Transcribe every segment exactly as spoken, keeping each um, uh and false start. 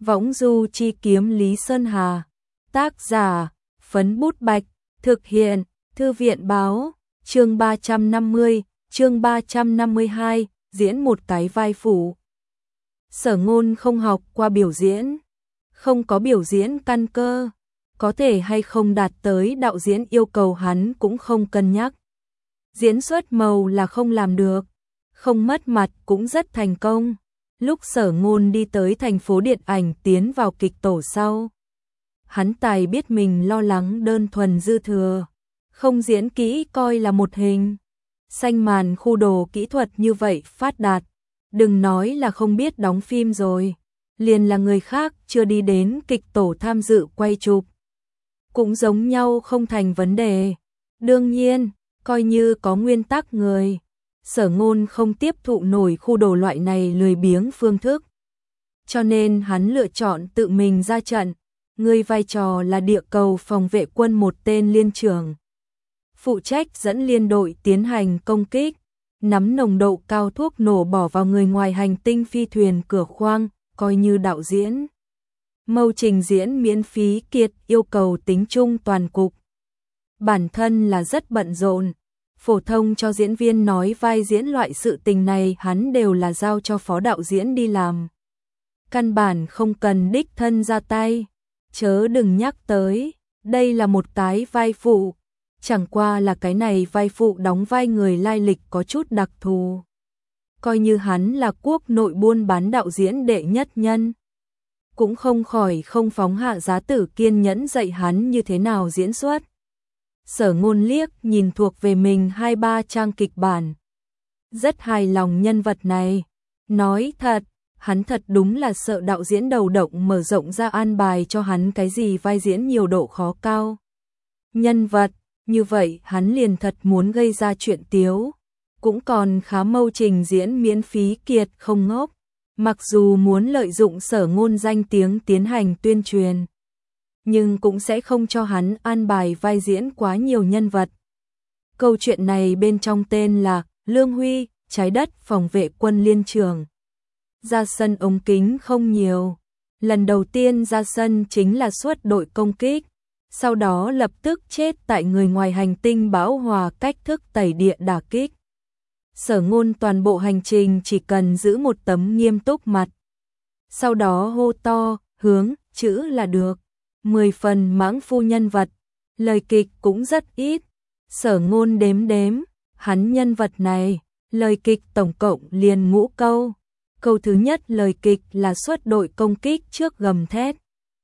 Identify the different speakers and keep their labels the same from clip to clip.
Speaker 1: Võng du chi kiếm Lý Sơn Hà. Tác giả, Phấn Bút Bạch. Thực hiện, Thư viện Báo. Chương ba trăm năm mươi, chương ba trăm năm mươi hai, diễn một cái vai phụ. Sở Ngôn không học qua biểu diễn, không có biểu diễn căn cơ, có thể hay không đạt tới đạo diễn yêu cầu hắn cũng không cân nhắc. Diễn xuất màu là không làm được, không mất mặt cũng rất thành công. Lúc Sở Ngôn đi tới thành phố điện ảnh tiến vào kịch tổ sau, hắn tài biết mình lo lắng đơn thuần dư thừa, không diễn kỹ coi là một hình. Xanh màn khu đồ kỹ thuật như vậy phát đạt, đừng nói là không biết đóng phim rồi, liền là người khác chưa đi đến kịch tổ tham dự quay chụp cũng giống nhau không thành vấn đề. Đương nhiên, coi như có nguyên tắc người, Sở Ngôn không tiếp thụ nổi khu đồ loại này lười biếng phương thức. Cho nên hắn lựa chọn tự mình ra trận, người vai trò là địa cầu phòng vệ quân một tên liên trưởng. Phụ trách dẫn liên đội tiến hành công kích, nắm nồng độ cao thuốc nổ bỏ vào người ngoài hành tinh phi thuyền cửa khoang, coi như đạo diễn. Mâu trình diễn miễn phí kiệt yêu cầu tính chung toàn cục. Bản thân là rất bận rộn, phổ thông cho diễn viên nói vai diễn loại sự tình này hắn đều là giao cho phó đạo diễn đi làm. Căn bản không cần đích thân ra tay, chớ đừng nhắc tới, đây là một cái vai phụ, chẳng qua là cái này vai phụ đóng vai người lai lịch có chút đặc thù. Coi như hắn là quốc nội buôn bán đạo diễn đệ nhất nhân, cũng không khỏi không phóng hạ giá tử kiên nhẫn dạy hắn như thế nào diễn xuất. Sở Ngôn liếc nhìn thuộc về mình hai ba trang kịch bản, rất hài lòng nhân vật này. Nói thật, hắn thật đúng là sợ đạo diễn đầu động mở rộng ra an bài cho hắn cái gì vai diễn nhiều độ khó cao nhân vật, như vậy hắn liền thật muốn gây ra chuyện tiếu. Cũng còn khá mâu trình diễn miễn phí kiệt không ngốc, mặc dù muốn lợi dụng Sở Ngôn danh tiếng tiến hành tuyên truyền, nhưng cũng sẽ không cho hắn an bài vai diễn quá nhiều nhân vật. Câu chuyện này bên trong tên là Lương Huy, trái đất phòng vệ quân liên trường. Ra sân ống kính không nhiều, lần đầu tiên ra sân chính là xuất đội công kích, sau đó lập tức chết tại người ngoài hành tinh bão hòa cách thức tẩy địa đả kích. Sở Ngôn toàn bộ hành trình chỉ cần giữ một tấm nghiêm túc mặt, sau đó hô to, hướng, chữ là được. Mười phần mãng phu nhân vật, lời kịch cũng rất ít. Sở Ngôn đếm đếm, hắn nhân vật này, lời kịch tổng cộng liền ngũ câu. Câu thứ nhất lời kịch là xuất đội công kích trước gầm thét.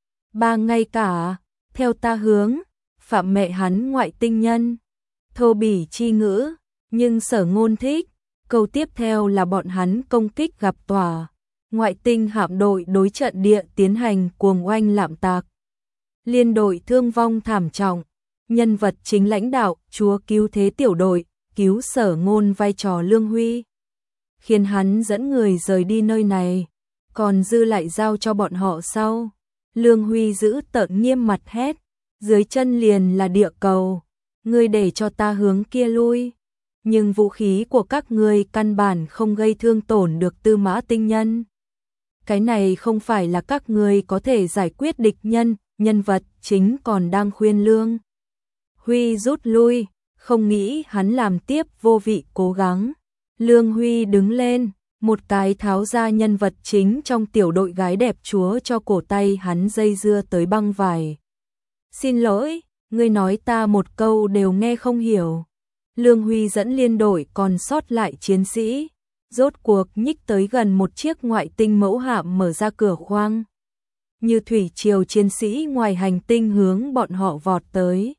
Speaker 1: Ba ngay cả, theo ta hướng, phạm mẹ hắn ngoại tinh nhân. Thô bỉ chi ngữ, nhưng Sở Ngôn thích. Câu tiếp theo là bọn hắn công kích gặp tòa. Ngoại tinh hạm đội đối trận địa tiến hành cuồng oanh lạm tạc. Liên đội thương vong thảm trọng, nhân vật chính lãnh đạo, chúa cứu thế tiểu đội, cứu Sở Ngôn vai trò Lương Huy, khiến hắn dẫn người rời đi nơi này, còn dư lại giao cho bọn họ sau. Lương Huy giữ tợn nghiêm mặt hét, dưới chân liền là địa cầu, ngươi để cho ta hướng kia lui, nhưng vũ khí của các ngươi căn bản không gây thương tổn được Tư Mã tinh nhân. Cái này không phải là các ngươi có thể giải quyết địch nhân. Nhân vật chính còn đang khuyên Lương Huy rút lui, không nghĩ hắn làm tiếp vô vị cố gắng. Lương Huy đứng lên, một cái tháo ra nhân vật chính trong tiểu đội gái đẹp chúa cho cổ tay hắn dây dưa tới băng vải. Xin lỗi, ngươi nói ta một câu đều nghe không hiểu. Lương Huy dẫn liên đội còn sót lại chiến sĩ, rốt cuộc nhích tới gần một chiếc ngoại tinh mẫu hạm mở ra cửa khoang. Như thủy triều chiến sĩ ngoài hành tinh hướng bọn họ vọt tới.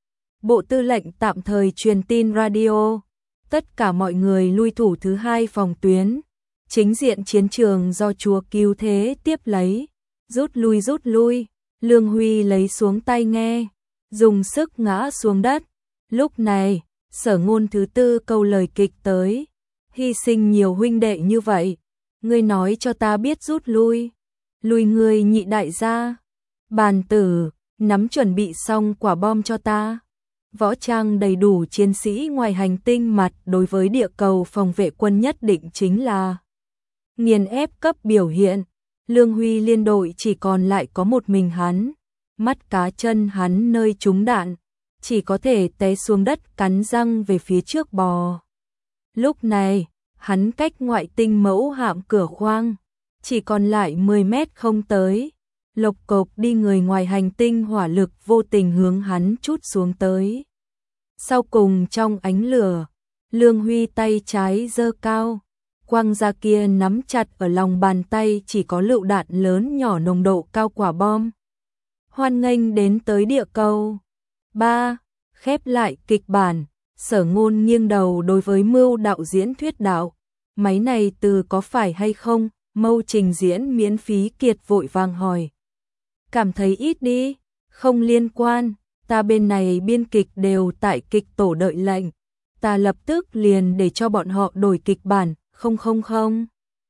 Speaker 1: Bộ Tư lệnh tạm thời truyền tin radio, tất cả mọi người lui thủ thứ hai phòng tuyến, chính diện chiến trường do chúa cứu thế tiếp lấy, rút lui rút lui. Lương Huy lấy xuống tai nghe, dùng sức ngã xuống đất. Lúc này, Sở Ngôn thứ tư câu lời kịch tới, hy sinh nhiều huynh đệ như vậy, ngươi nói cho ta biết rút lui. Lùi người nhị đại gia. Bàn tử, nắm chuẩn bị xong quả bom cho ta. Võ trang đầy đủ chiến sĩ ngoài hành tinh mặt đối với địa cầu phòng vệ quân nhất định chính là nghiền ép cấp biểu hiện. Lương Huy liên đội chỉ còn lại có một mình hắn, mắt cá chân hắn nơi trúng đạn, chỉ có thể té xuống đất cắn răng về phía trước bò. Lúc này, hắn cách ngoại tinh mẫu hạm cửa khoang, chỉ còn lại mười mét không tới, lộc cộc đi người ngoài hành tinh hỏa lực vô tình hướng hắn trút xuống tới. Sau cùng trong ánh lửa, Lương Huy tay trái giơ cao, quăng ra kia nắm chặt ở lòng bàn tay chỉ có lựu đạn lớn nhỏ nồng độ cao quả bom. Hoan nghênh đến tới địa cầu. ba. Khép lại kịch bản, Sở Ngôn nghiêng đầu đối với Mưu đạo diễn thuyết đạo. Máy này từ có phải hay không? Mâu trình diễn miễn phí kiệt vội vàng hỏi. Cảm thấy ít đi, không liên quan, ta bên này biên kịch đều tại kịch tổ đợi lệnh. Ta lập tức liền để cho bọn họ đổi kịch bản, không không không.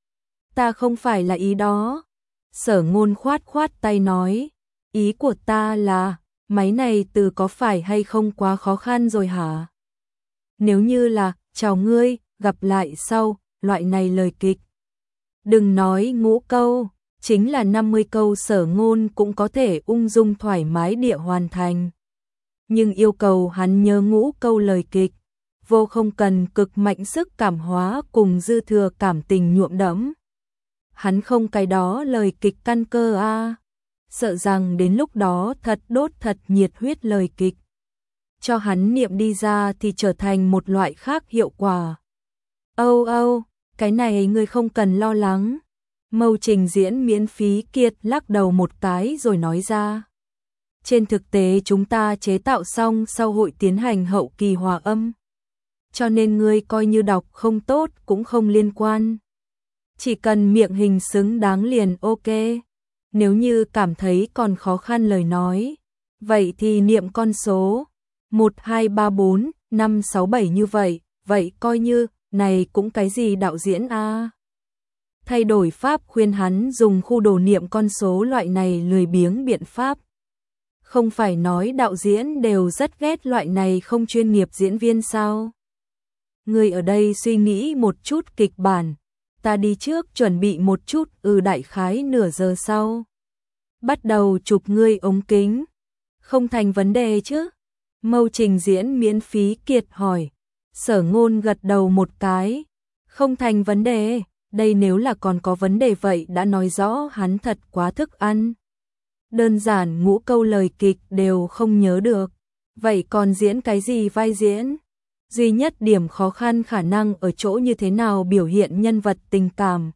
Speaker 1: Ta không phải là ý đó. Sở Ngôn khoát khoát tay nói, ý của ta là, máy này từ có phải hay không quá khó khăn rồi hả? Nếu như là, chào ngươi, gặp lại sau, loại này lời kịch. Đừng nói ngũ câu, chính là năm mươi câu Sở Ngôn cũng có thể ung dung thoải mái địa hoàn thành. Nhưng yêu cầu hắn nhớ ngũ câu lời kịch, vô không cần cực mạnh sức cảm hóa cùng dư thừa cảm tình nhuộm đẫm. Hắn không cái đó lời kịch căn cơ a, à. Sợ rằng đến lúc đó thật đốt thật nhiệt huyết lời kịch. Cho hắn niệm đi ra thì trở thành một loại khác hiệu quả. Âu âu, cái này ngươi không cần lo lắng. Mâu trình diễn miễn phí kiệt lắc đầu một cái rồi nói ra. Trên thực tế chúng ta chế tạo xong sau hội tiến hành hậu kỳ hòa âm. Cho nên ngươi coi như đọc không tốt cũng không liên quan. Chỉ cần miệng hình xứng đáng liền ok. Nếu như cảm thấy còn khó khăn lời nói, vậy thì niệm con số một, hai, ba, bốn, năm, sáu, bảy như vậy, vậy coi như, này cũng cái gì đạo diễn a. À. Thay đổi pháp khuyên hắn dùng khu đồ niệm con số loại này lười biếng biện pháp. Không phải nói đạo diễn đều rất ghét loại này không chuyên nghiệp diễn viên sao? Người ở đây suy nghĩ một chút kịch bản, ta đi trước chuẩn bị một chút, ừ đại khái nửa giờ sau. Bắt đầu chụp ngươi ống kính. Không thành vấn đề chứ? Mâu trình diễn miễn phí kiệt hỏi. Sở Ngôn gật đầu một cái. Không thành vấn đề, đây nếu là còn có vấn đề vậy đã nói rõ hắn thật quá thức ăn. Đơn giản ngũ câu lời kịch đều không nhớ được. Vậy còn diễn cái gì vai diễn? Duy nhất điểm khó khăn khả năng ở chỗ như thế nào biểu hiện nhân vật tình cảm.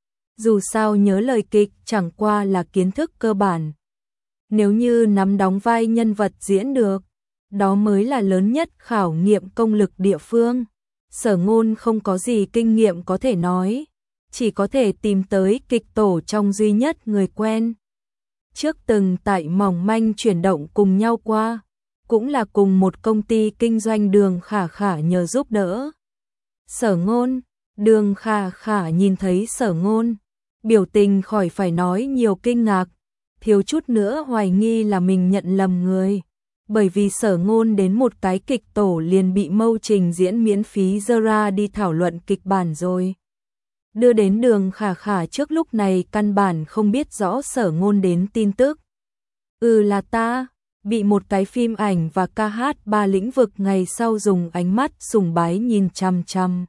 Speaker 1: Dù sao nhớ lời kịch chẳng qua là kiến thức cơ bản. Nếu như nắm đóng vai nhân vật diễn được, đó mới là lớn nhất khảo nghiệm công lực địa phương. Sở Ngôn không có gì kinh nghiệm có thể nói, chỉ có thể tìm tới kịch tổ trong duy nhất người quen. Trước từng tại mỏng manh chuyển động cùng nhau qua, cũng là cùng một công ty kinh doanh Đường Khả Khả nhờ giúp đỡ. Sở Ngôn, Đường Khả Khả nhìn thấy Sở Ngôn, biểu tình khỏi phải nói nhiều kinh ngạc, thiếu chút nữa hoài nghi là mình nhận lầm người. Bởi vì Sở Ngôn đến một cái kịch tổ liền bị mâu trình diễn miễn phí dơ ra đi thảo luận kịch bản rồi. Đưa đến Đường Khả Khả trước lúc này căn bản không biết rõ Sở Ngôn đến tin tức. Ừ là ta, bị một cái phim ảnh và ca hát ba lĩnh vực ngày sau dùng ánh mắt sùng bái nhìn chăm chăm.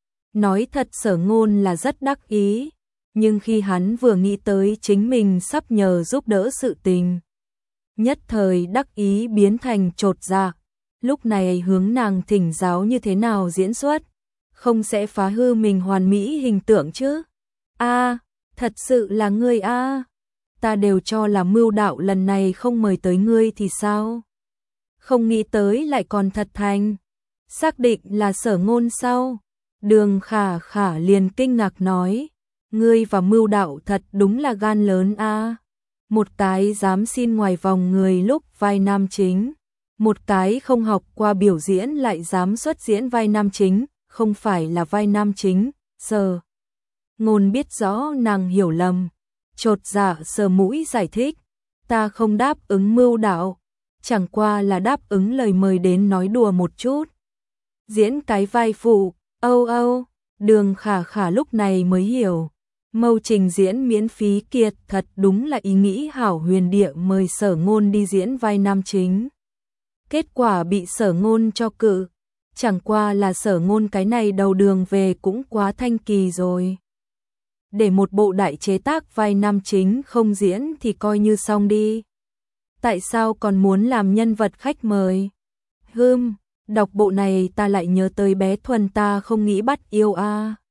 Speaker 1: Nói thật Sở Ngôn là rất đắc ý, nhưng khi hắn vừa nghĩ tới chính mình sắp nhờ giúp đỡ sự tình, nhất thời đắc ý biến thành chột dạ. Lúc này hướng nàng thỉnh giáo như thế nào diễn xuất, không sẽ phá hư mình hoàn mỹ hình tượng chứ. A, à, thật sự là ngươi a. À. Ta đều cho là Mưu đạo lần này không mời tới ngươi thì sao? Không nghĩ tới lại còn thật thành. Xác định là Sở Ngôn sao? Đường Khả Khả liền kinh ngạc nói, ngươi và Mưu đạo thật đúng là gan lớn a. À. Một cái dám xin ngoài vòng người lúc vai nam chính, một cái không học qua biểu diễn lại dám xuất diễn vai nam chính, không phải là vai nam chính. Sở Ngôn biết rõ nàng hiểu lầm, chột dạ sờ mũi giải thích, ta không đáp ứng Mưu đạo, chẳng qua là đáp ứng lời mời đến nói đùa một chút. Diễn cái vai phụ, âu âu, Đường Khả Khả lúc này mới hiểu, Mâu trình diễn miễn phí kiệt thật đúng là ý nghĩ hảo huyền địa mời Sở Ngôn đi diễn vai nam chính. Kết quả bị Sở Ngôn cho cự, chẳng qua là Sở Ngôn cái này đầu đường về cũng quá thanh kỳ rồi. Để một bộ đại chế tác vai nam chính không diễn thì coi như xong đi. Tại sao còn muốn làm nhân vật khách mời? Hừm, đọc bộ này ta lại nhớ tới bé Thuần ta không nghĩ bắt yêu a. À.